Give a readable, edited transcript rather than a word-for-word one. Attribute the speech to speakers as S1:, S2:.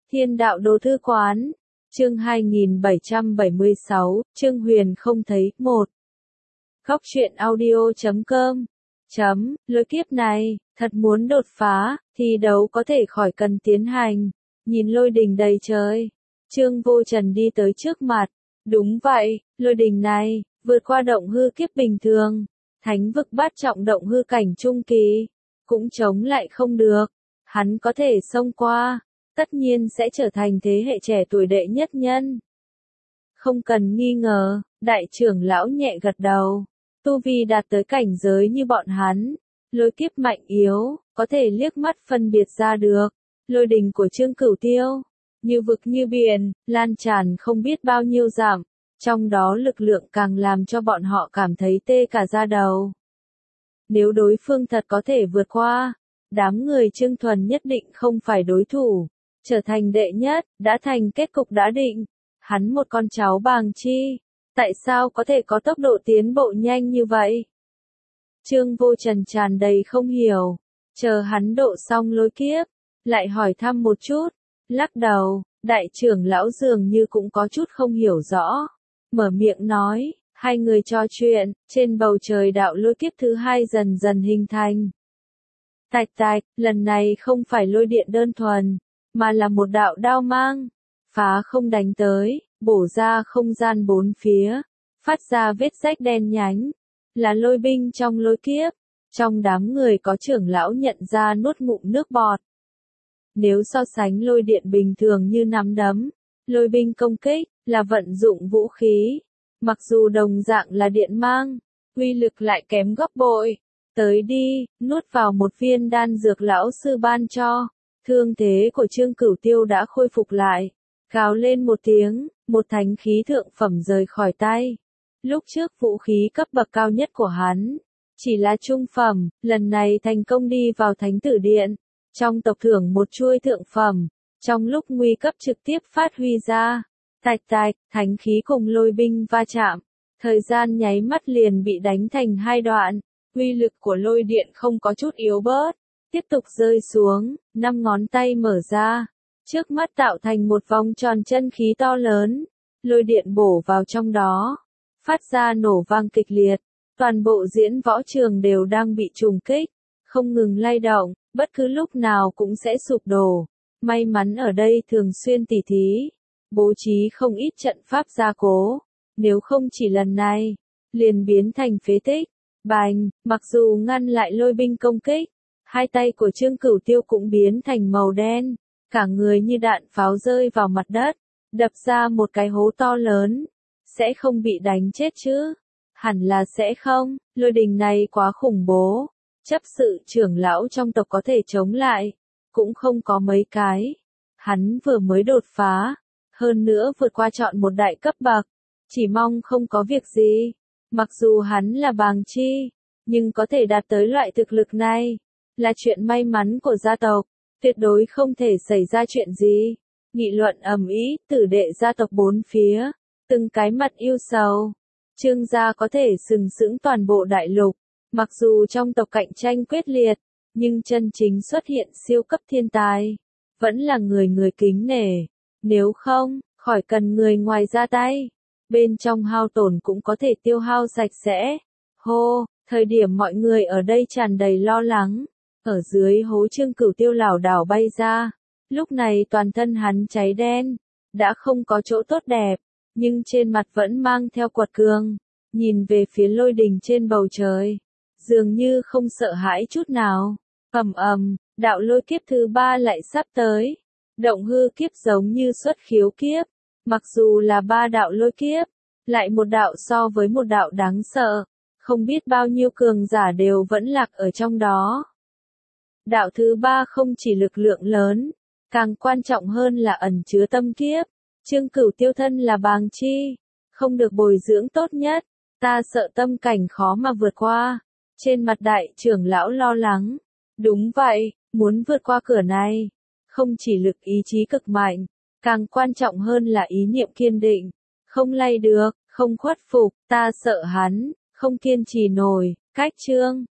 S1: Thiên đạo đồ thư quán. Chương 2776, Trương Huyền không thấy. 1. Góc truyện audio.com. Lôi kiếp này, thật muốn đột phá, thì đấu có thể khỏi cần tiến hành. Nhìn lôi đình đầy trời. Trương Vô Trần đi tới trước mặt. Đúng vậy, lôi đình này, vượt qua động hư kiếp bình thường. Thánh vực bát trọng động hư cảnh trung kỳ. Cũng chống lại không được. Hắn có thể xông qua. Tất nhiên sẽ trở thành thế hệ trẻ tuổi đệ nhất nhân. Không cần nghi ngờ, đại trưởng lão nhẹ gật đầu. Tu vi đạt tới cảnh giới như bọn hắn. Lôi kiếp mạnh yếu, có thể liếc mắt phân biệt ra được. Lôi đình của Trương Cửu Tiêu, như vực như biển, lan tràn không biết bao nhiêu dặm. Trong đó lực lượng càng làm cho bọn họ cảm thấy tê cả da đầu. Nếu đối phương thật có thể vượt qua, đám người Trương Thuần nhất định không phải đối thủ. Trở thành đệ nhất, đã thành kết cục đã định. Hắn một con cháu Bàng Chi, tại sao có thể có tốc độ tiến bộ nhanh như vậy? Trương Vô Trần tràn đầy không hiểu, chờ hắn độ xong lôi kiếp, lại hỏi thăm một chút, lắc đầu, đại trưởng lão dường như cũng có chút không hiểu rõ. Mở miệng nói, hai người trò chuyện, trên bầu trời đạo lôi kiếp thứ hai dần dần hình thành. Tạch tạch, lần này không phải lôi điện đơn thuần, mà là một đạo đao mang, phá không đánh tới, bổ ra không gian bốn phía, phát ra vết rách đen nhánh, là lôi binh trong lôi kiếp. Trong đám người có trưởng lão nhận ra nuốt ngụm nước bọt. Nếu so sánh lôi điện bình thường như nắm đấm, lôi binh công kích, là vận dụng vũ khí. Mặc dù đồng dạng là điện mang, uy lực lại kém gấp bội. Tới đi, nuốt vào một viên đan dược lão sư ban cho. Thương thế của Trương Cửu Tiêu đã khôi phục lại. Gào lên một tiếng, một thánh khí thượng phẩm rời khỏi tay. Lúc trước vũ khí cấp bậc cao nhất của hắn chỉ là trung phẩm, lần này thành công đi vào thánh tử điện. Trong tộc thưởng một chuôi thượng phẩm, trong lúc nguy cấp trực tiếp phát huy ra. Tạch tạch, thánh khí cùng lôi binh va chạm. Thời gian nháy mắt liền bị đánh thành hai đoạn. Uy lực của lôi điện không có chút yếu bớt. Tiếp tục rơi xuống, 5 ngón tay mở ra. Trước mắt tạo thành một vòng tròn chân khí to lớn. Lôi điện bổ vào trong đó. Phát ra nổ vang kịch liệt. Toàn bộ diễn võ trường đều đang bị trùng kích. Không ngừng lay động, bất cứ lúc nào cũng sẽ sụp đổ. May mắn ở đây thường xuyên tỉ thí. Bố trí không ít trận pháp gia cố. Nếu không chỉ lần này, liền biến thành phế tích. Bành, mặc dù ngăn lại lôi binh công kích. Hai tay của Trương Cửu Tiêu cũng biến thành màu đen, cả người như đạn pháo rơi vào mặt đất, đập ra một cái hố to lớn. Sẽ không bị đánh chết chứ? Hẳn là sẽ không, lôi đình này quá khủng bố. Chấp sự trưởng lão trong tộc có thể chống lại, cũng không có mấy cái. Hắn vừa mới đột phá, hơn nữa vượt qua chọn một đại cấp bậc, chỉ mong không có việc gì. Mặc dù hắn là Bàng Chi, nhưng có thể đạt tới loại thực lực này là chuyện may mắn của gia tộc, tuyệt đối không thể xảy ra chuyện gì. Nghị luận ầm ĩ, tử đệ gia tộc bốn phía, từng cái mặt yêu sầu. Trương gia có thể sừng sững toàn bộ đại lục, mặc dù trong tộc cạnh tranh quyết liệt, nhưng chân chính xuất hiện siêu cấp thiên tài, vẫn là người người kính nể. Nếu không, khỏi cần người ngoài ra tay, bên trong hao tổn cũng có thể tiêu hao sạch sẽ. Hô, thời điểm mọi người ở đây tràn đầy lo lắng. Ở dưới hố Trương Cửu Tiêu lảo đảo bay ra. Lúc này toàn thân hắn cháy đen, đã không có chỗ tốt đẹp, nhưng trên mặt vẫn mang theo quật cường, nhìn về phía lôi đình trên bầu trời, dường như không sợ hãi chút nào. Ầm ầm, đạo lôi kiếp thứ ba lại sắp tới. Động hư kiếp giống như xuất khiếu kiếp, mặc dù là 3 đạo lôi kiếp, lại một đạo so với một đạo đáng sợ, không biết bao nhiêu cường giả đều vẫn lạc ở trong đó. Đạo thứ ba không chỉ lực lượng lớn, càng quan trọng hơn là ẩn chứa tâm kiếp. Trương Cửu Tiêu thân là Bàng Chi, không được bồi dưỡng tốt nhất, ta sợ tâm cảnh khó mà vượt qua. Trên mặt đại trưởng lão lo lắng. Đúng vậy, muốn vượt qua cửa này, không chỉ lực ý chí cực mạnh, càng quan trọng hơn là ý niệm kiên định. Không lay được, không khuất phục, ta sợ hắn không kiên trì nổi. Cách chương